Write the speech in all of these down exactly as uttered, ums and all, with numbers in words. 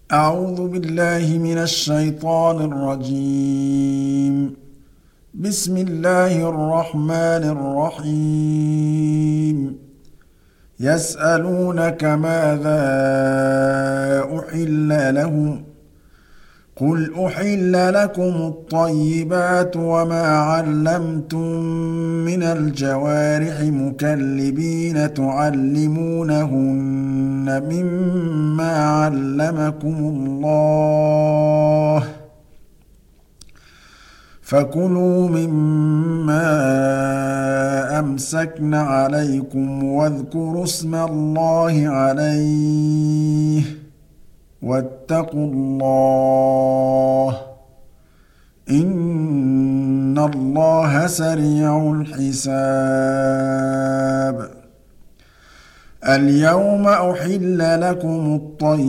أعوذ بالله من الشيطان الرجيم. بسم الله الرحمن الرحيم. يسألونك ماذا أحل لهم قل أحل لكم الطيبات وما علمتم من الجوارح مكلبين تعلمونهن مما علمكم الله فكلوا مما أمسكن عليكم واذكروا اسم الله عليه واتقوا الله إن الله سريع الحساب. اليوم أحل لكم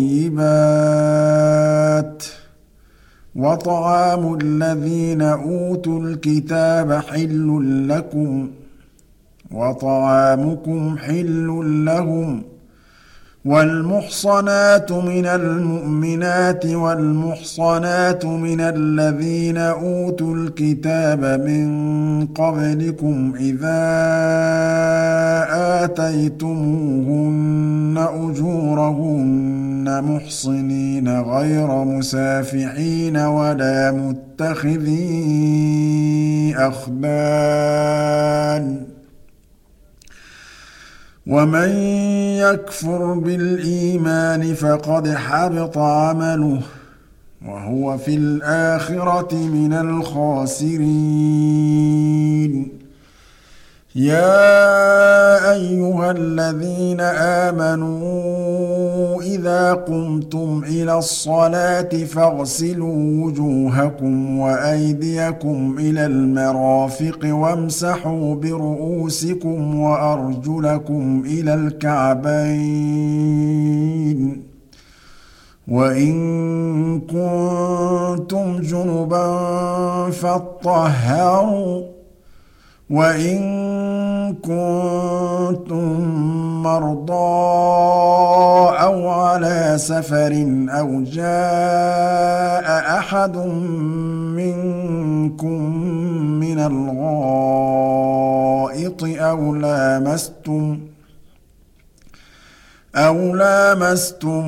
الطيبات وطعام الذين أوتوا الكتاب حل لكم وطعامكم حل لهم والمحصنات من المؤمنات والمحصنات من الذين أوتوا الكتاب من قبلكم إذا آتيتموهن أجورهن محصنين غير مسافحين ولا متخذي أخدان ومن يكفر بالإيمان فقد حبط عمله وهو في الآخرة من الخاسرين. يا أيها الذين آمنوا إذا قمتم إلى الصلاة فاغسلوا وجوهكم وأيديكم إلى المرافق وامسحوا برؤوسكم وأرجلكم إلى الكعبين وإن كنتم جنبا فاطهروا وإن كنتم مرضى أو على سفر أو جاء أحد منكم من الغائط أو لامستم أو لامستم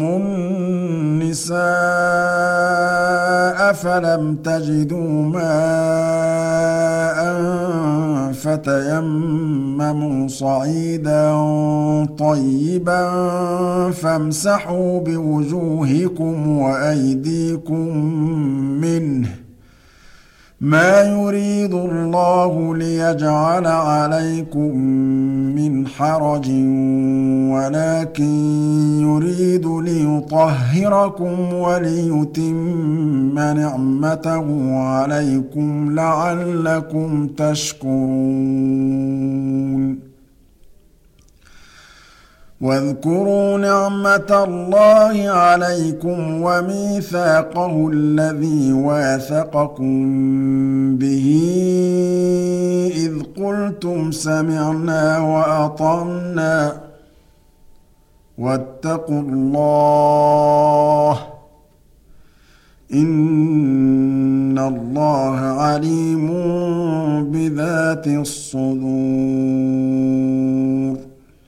النساء فلم تجدوا ماء فتيمموا صعيدا طيبا فامسحوا بوجوهكم وأيديكم منه ما يريد الله ليجعل عليكم من حرج ولكن يريد ليطهركم وليتم نعمته عليكم لعلكم تشكرون. واذكروا نعمة الله عليكم وميثاقه الذي واثقكم به إذ قلتم سمعنا وأطعنا واتقوا الله إن الله عليم بذات الصدور.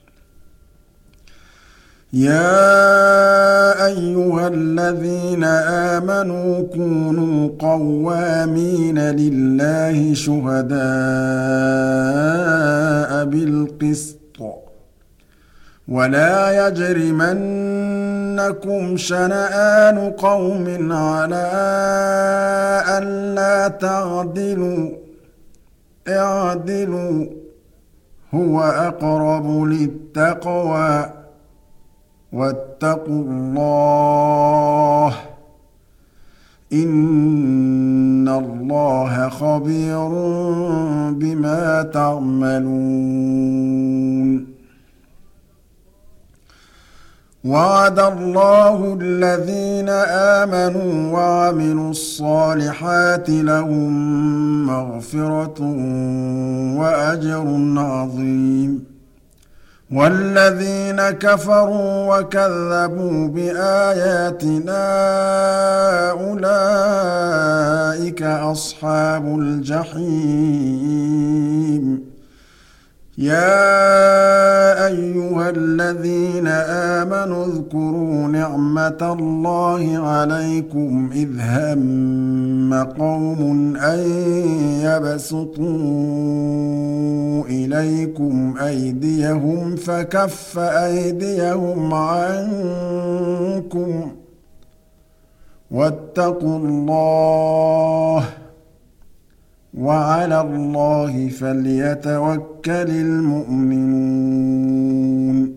يا أيها الذين آمنوا كونوا قوامين لله شهداء بالقسط ولا يجرمنكم شنآن قوم على ألا تعدلوا اعدلوا هو أقرب للتقوى واتقوا الله إن الله خبير بما تعملون. وعد الله الذين آمنوا وعملوا الصالحات لهم مغفرة وأجر عظيم. وَالَّذِينَ كَفَرُوا وَكَذَّبُوا بِآيَاتِنَا أُولَٰئِكَ أَصْحَابُ الْجَحِيمِ يَا أَيُّهَا الَّذِينَ آمَنُوا اذْكُرُوا نِعْمَةَ اللَّهِ عَلَيْكُمْ إِذْ هَمَّ قَوْمٌ أَن يَبْسُطُوا إِلَيْكُمْ أَيْدِيَهُمْ فَكَفَّ أَيْدِيَهُمْ عَنكُمْ ۖ وَاتَّقُوا اللَّهَ ۖ وَعَلَى اللَّهِ فَلْيَتَوَكَّلِ الْمُؤْمِنُونَ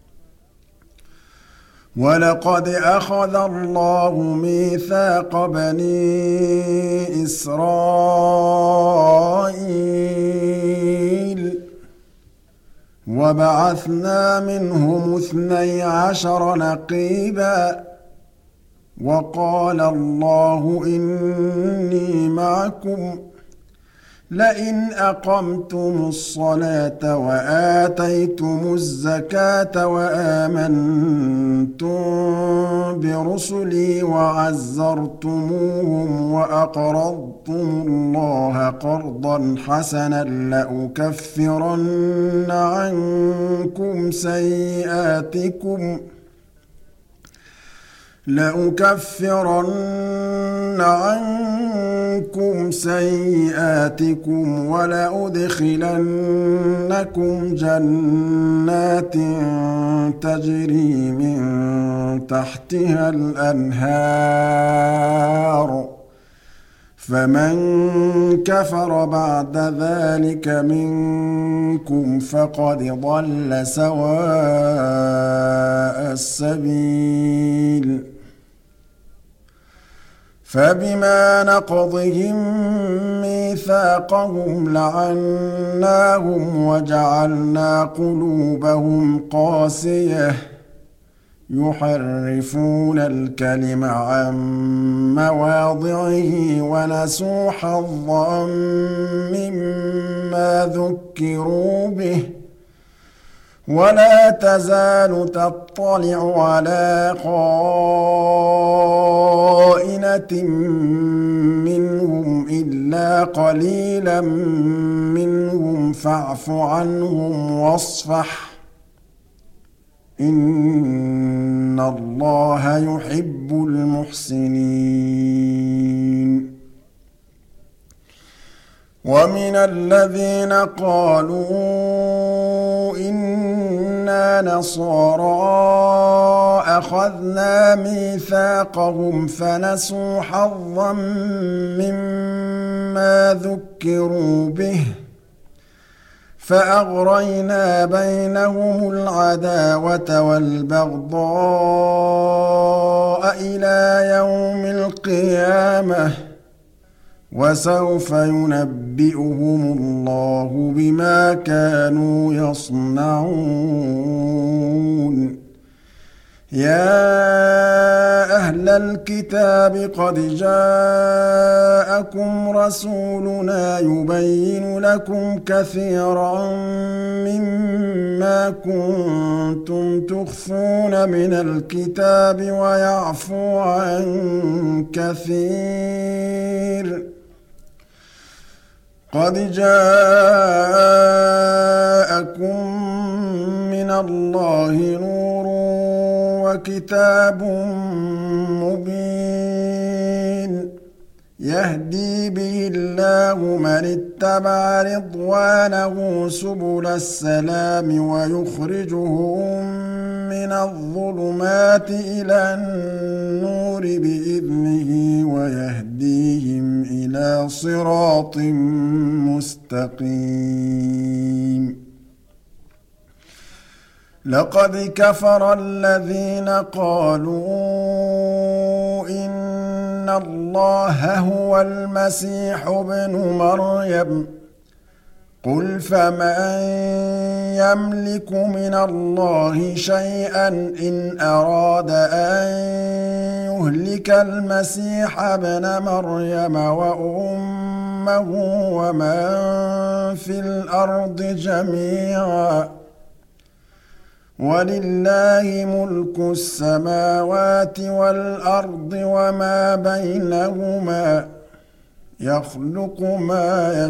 وَلَقَدْ أَخَذَ اللَّهُ مِيثَاقَ بَنِي إِسْرَائِيلَ وَبَعَثْنَا مِنْهُمُ اثْنَيْ عَشَرَ نَقِيبًا وَقَالَ اللَّهُ إِنِّي مَعَكُمْ لئن أقمتم الصلاة وآتيتم الزكاة وآمنتم برسلي وعزرتموهم وأقرضتم الله قرضا حسنا لأكفرن عنكم سيئاتكم لأكفرن عنكم سيئاتكم ولأدخلنكم جنات تجري من تحتها الأنهار فمن كفر بعد ذلك منكم فقد ضل سواء السبيل فبما نقضهم ميثاقهم لعناهم وجعلنا قلوبهم قاسية يحرفون الكلم عن مواضعه ونسوا حظا مما ذكروا به ولا تزال تطلع على خائنة منهم إلا قليلا منهم فاعف عنهم واصفح إن الله يحب المحسنين ومن الذين قالوا إنا نصارى أخذنا ميثاقهم فنسوا حظا مما ذكروا به فأغرينا بينهم العداوة والبغضاء إلى يوم القيامة وسوف ينبئهم الله بما كانوا يصنعون يا أهل الكتاب قد جاءكم رسولنا يبين لكم كثيرا مما كنتم تخفون من الكتاب ويعفو عن كثير قد جاءكم من الله نور وكتاب مبين يهدي به الله من اتبع رضوانه سبل السلام ويخرجهم من الظلمات إلى النور بإذنه ويهديهم إلى صراط مستقيم لقد كفر الذين قالوا إن الله هو المسيح ابن مريم قل فمن يملك من الله شيئا إن أراد أن يهلك المسيح ابن مريم وأمه ومن في الأرض جميعا وَلِلَّهِ مُلْكُ السَّمَاوَاتِ وَالْأَرْضِ وَمَا بَيْنَهُمَا ۚ يَخْلُقُ مَا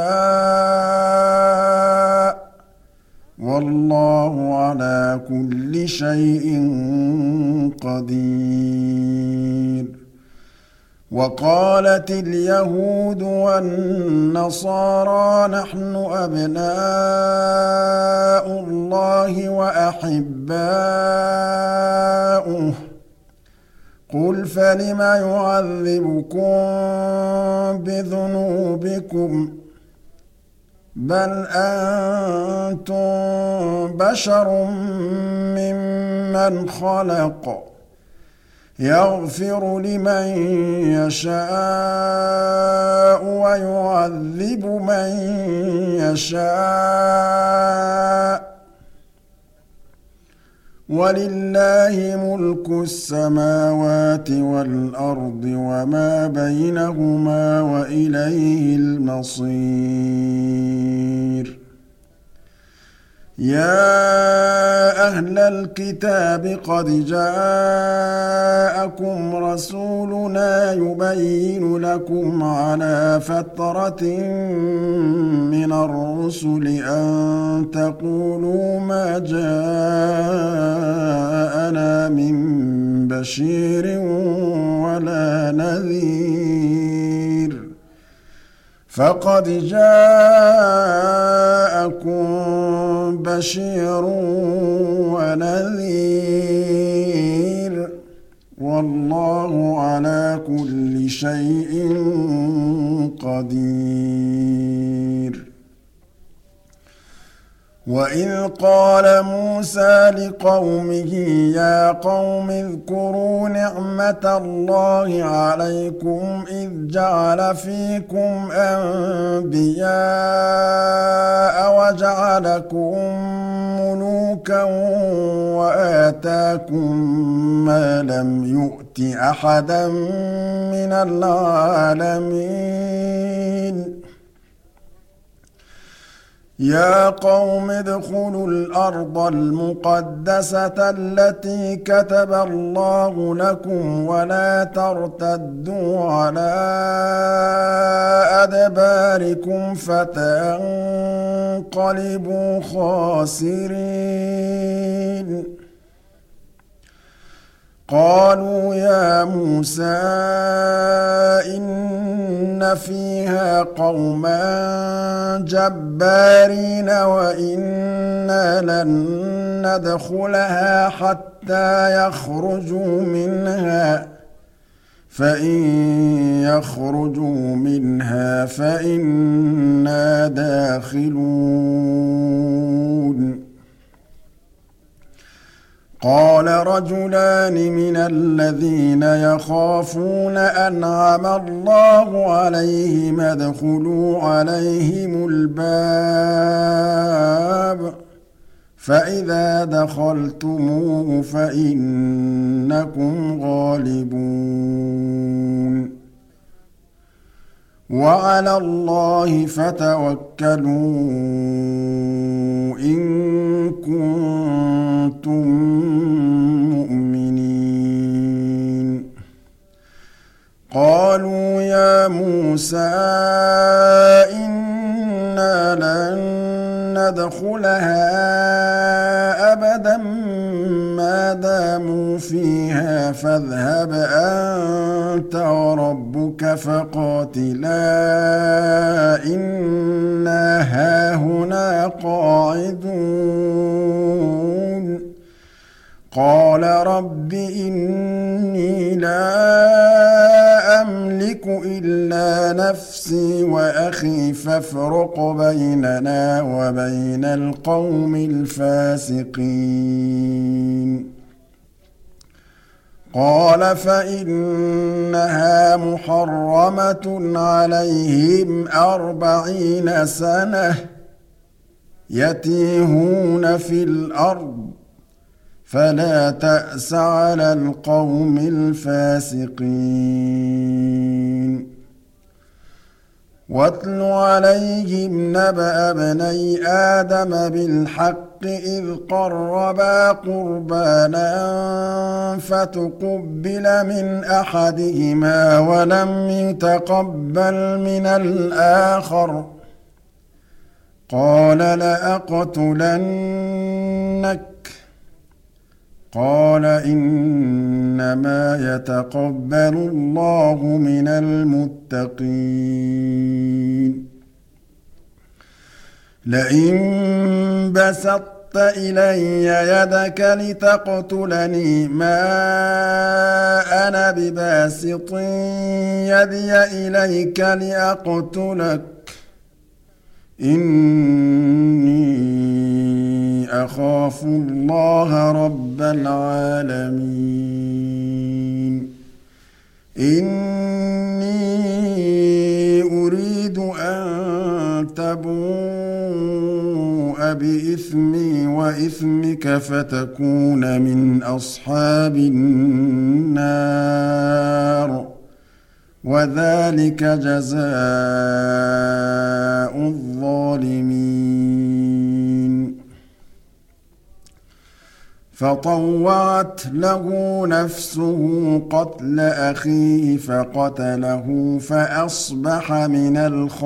يَشَاءُ ۚ وَاللَّهُ عَلَىٰ كُلِّ شَيْءٍ قَدِيرٌ. وَقَالَتِ الْيَهُودُ وَالنَّصَارَىٰ نَحْنُ أَبْنَاءُ اللَّهِ وَأَحِبَّاؤُهُ ۚ قُلْ فَلِمَ يُعَذِّبُكُم بِذُنُوبِكُم ۖ بَلْ أَنتُم بَشَرٌ مِّمَّنْ خَلَقَ ۚ يَغْفِرُ لِمَن يَشَاءُ وَيُعَذِّبُ مَن يَشَاءُ ۚ وَلِلَّهِ مُلْكُ السَّمَاوَاتِ وَالْأَرْضِ وَمَا بَيْنَهُمَا ۖ وَإِلَيْهِ الْمَصِيرُ. يَا أَهْلَ الْكِتَابِ قَدْ جَاءَكُمْ رَسُولُنَا يُبَيِّنُ لَكُمْ عَلَىٰ فَتْرَةٍ مِّنَ الرُّسُلِ أَن تَقُولُوا مَا جَاءَنَا مِن بَشِيرٍ وَلَا نَذِيرٍ ۚ فَقَدْ جَاءَكُم بَشِيرٌ وَنَذِيرٌ ۚ وَاللَّهُ عَلَىٰ كُلِّ شَيْءٍ قَدِيرٌ. وَإِذْ قَالَ مُوسَىٰ لِقَوْمِهِ يَا قَوْمِ اذْكُرُوا نِعْمَةَ اللَّهِ عَلَيْكُمْ إِذْ جَعَلَ فِيكُمْ أَنبِيَاءَ وَجَعَلَكُم مُّلُوكًا وَآتَاكُم مَّا لَمْ يُؤْتِ أَحَدًا مِّنَ الْعَالَمِينَ. يَا قَوْمِ ادْخُلُوا الْأَرْضَ الْمُقَدَّسَةَ الَّتِي كَتَبَ اللَّهُ لَكُمْ وَلَا تَرْتَدُّوا عَلَىٰ أَدْبَارِكُمْ فَتَنقَلِبُوا خَاسِرِينَ. قَالُوا يَا مُوسَىٰ إِنَّ فِيهَا قَوْمًا جَبَّارِينَ وَإِنَّا لَن نَّدْخُلَهَا حَتَّىٰ يَخْرُجُوا مِنْهَا ۖ فَإِن يَخْرُجُوا مِنْهَا فَإِنَّا دَاخِلُونَ. قَالَ رَجُلَانِ مِنَ الَّذِينَ يَخَافُونَ أَنْعَمَ اللَّهُ عَلَيْهِمْ ادْخُلُوا عَلَيْهِمُ الْبَابَ فَإِذَا دَخَلْتُمُوهُ فَإِنَّكُمْ غَالِبُونَ وَعَلَى اللَّهِ فَتَوَكَّلُوا إِن كُنتُم مُّؤْمِنِينَ. قَالُوا يَا مُوسَىٰ إِنَّا لَن نَّدْخُلَهَا أَبَدًا مَّا دَامُوا فِيهَا فَاذْهَبْ أَنتَ وَرَبُّكَ فَقَاتِلَا إِنَّا هَاهُنَا قَاعِدُونَ. قَالَ رَبِّ إِنِّي لَا أَمْلِكُ إِلَّا نَفْسِي وَأَخِي فَافْرُقْ بَيْنَنَا وَبَيْنَ الْقَوْمِ الْفَاسِقِينَ. قَالَ فَإِنَّهَا مُحَرَّمَةٌ عَلَيْهِمْ أَرْبَعِينَ سَنَةً يَتِيهُونَ فِي الْأَرْضِ فَلَا تَأْسَ عَلَى الْقَوْمِ الْفَاسِقِينَ. وَاتْلُ عَلَيْهِمْ نَبَأَ ابْنَيْ آدَمَ بِالْحَقِّ إذ قربا قربانا فتقبل من أحدهما ولم يتقبل من الآخر قال لأقتلنك قال إنما يتقبل الله من المتقين لئن بسطت إلي يدك لتقتلني ما أنا بباسط يدي إليك لأقتلك إني أخاف الله رب العالمين إني أريد أن تبوء بإثمي وإثمك فتكون من أصحاب النار وذلك جزاء الظالمين فطوعت له نفسه قتل أخيه فقتله فأصبح من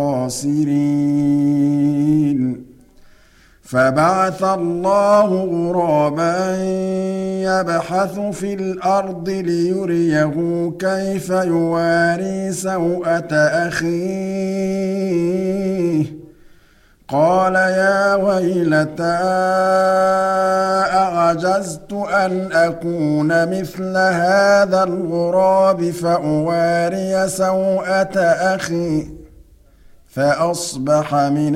الخاسرين فبعث الله غرابا يبحث في الأرض ليريه كيف يواري سوءة أخيه قال يا ويلتى أعجزت أن أكون مثل هذا الغراب فأواري سوءة أخي فأصبح من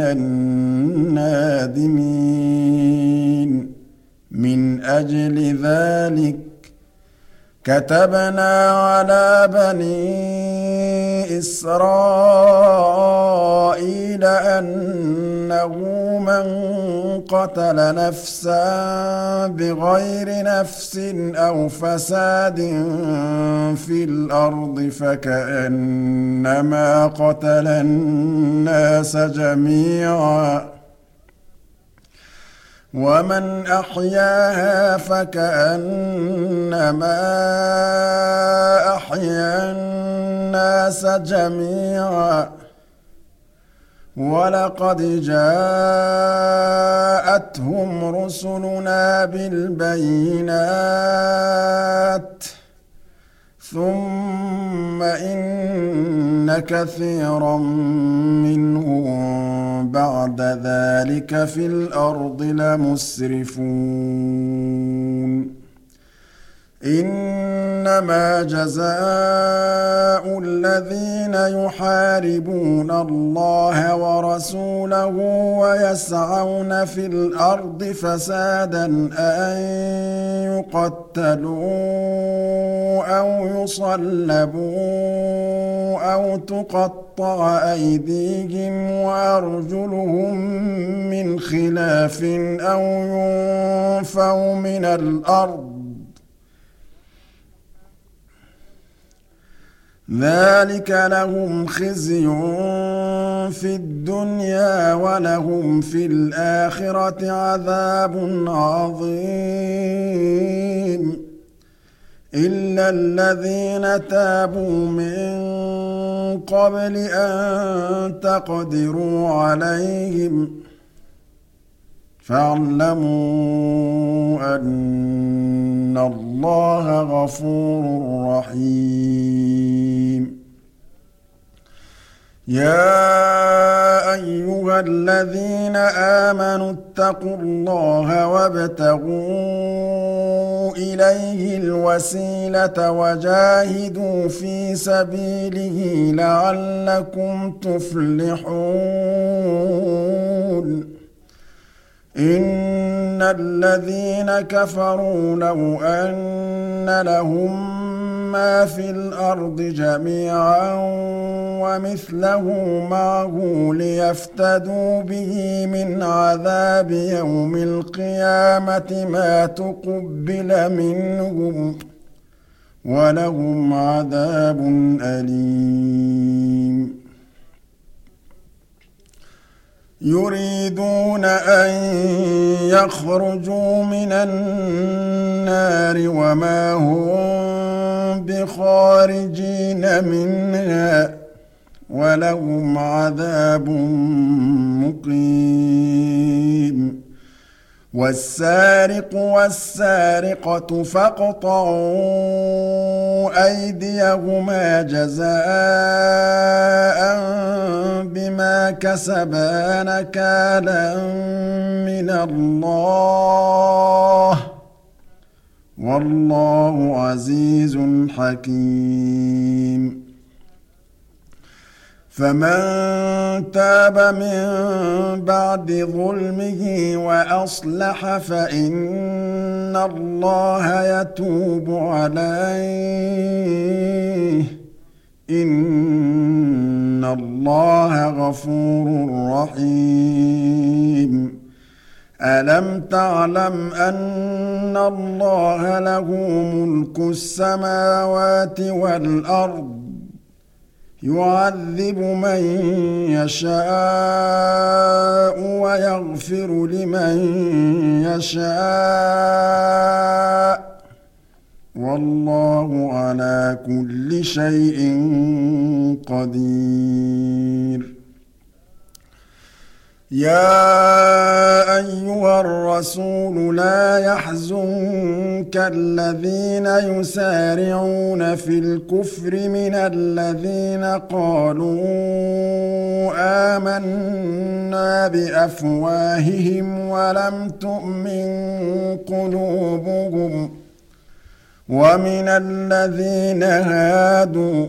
النادمين من أجل ذلك كتبنا على بني إسرائيل أنه من قتل نفسا بغير نفس أو فساد في الأرض فكأنما قتل الناس جميعا ومن أحياها فكأنما أحيا الناس جميعا ولقد جاءتهم رسلنا بالبينات ثم إن كثيرا منهم بعد ذلك في الأرض لمسرفون إنما جزاء الذين يحاربون الله ورسوله ويسعون في الأرض فسادا أن يقتلوا أو يصلبوا أو تقطع أيديهم وأرجلهم من خلاف أو ينفوا من الأرض ذلك لهم خزي في الدنيا ولهم في الآخرة عذاب عظيم إلا الذين تابوا من قبل أن تقدروا عليهم فاعلموا أن الله غفور رحيم يا أيها الذين آمنوا اتقوا الله وابتغوا إليه الوسيلة وجاهدوا في سبيله لعلكم تفلحون إن الذين كفروا لو أن لهم ما في الأرض جميعا ومثله معه ليفتدوا به من عذاب يوم القيامة ما تقبل منهم ولهم عذاب أليم يريدون أن يخرجوا من النار وما هم بخارجين منها ولهم عذاب مقيم والسارق والسارقة فاقطعوا أيديهما جزاء بما كسبا نكالا من الله والله عزيز حكيم فمن تاب من بعد ظلمه وأصلح فإن الله يتوب عليه إن الله غفور رحيم ألم تعلم أن الله له ملك السماوات والأرض يعذب من يشاء ويغفر لمن يشاء والله على كل شيء قدير يا أيها الرسول لا يحزنك الذين يسارعون في الكفر من الذين قالوا آمنا بأفواههم ولم تؤمن قلوبهم ومن الذين هادوا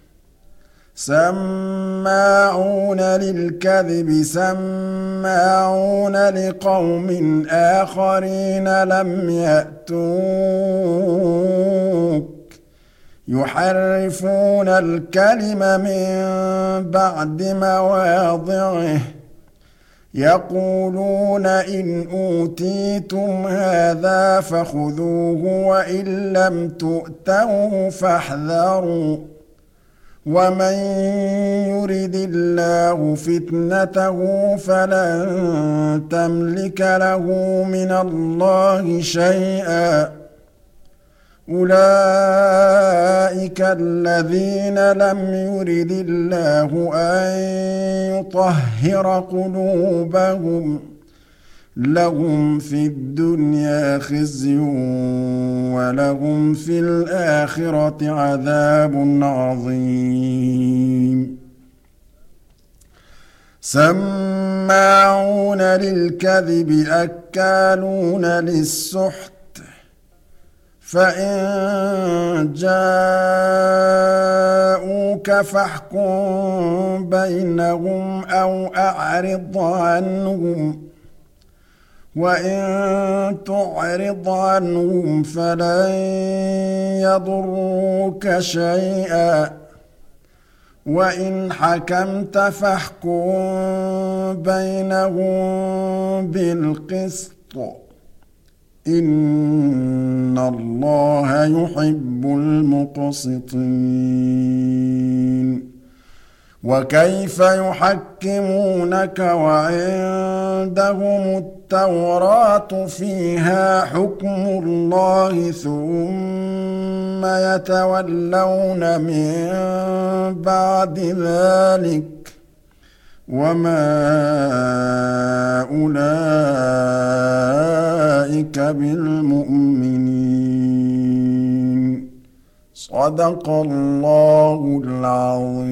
سماعون للكذب سماعون لقوم آخرين لم يأتوك يحرفون الكلم من بعد مواضعه يقولون إن أوتيتم هذا فخذوه وإن لم تؤتوه فاحذروا ومن يرد الله فتنته فلن تملك له من الله شيئا أولئك الذين لم يرد الله أن يطهر قلوبهم لهم في الدنيا خزي ولهم في الآخرة عذاب عظيم سماعون للكذب أكالون للسحت فإن جاءوك فاحكم بينهم أو أعرض عنهم وإن تعرض عنهم فلن يضروك شيئا وإن حكمت فاحكم بينهم بالقسط إن الله يحب المقسطين وكيف يحكمونك وعندهم التوراة فيها حكم الله ثم يتولون من بعد ذلك وما أولئك بالمؤمنين صدق الله العظيم.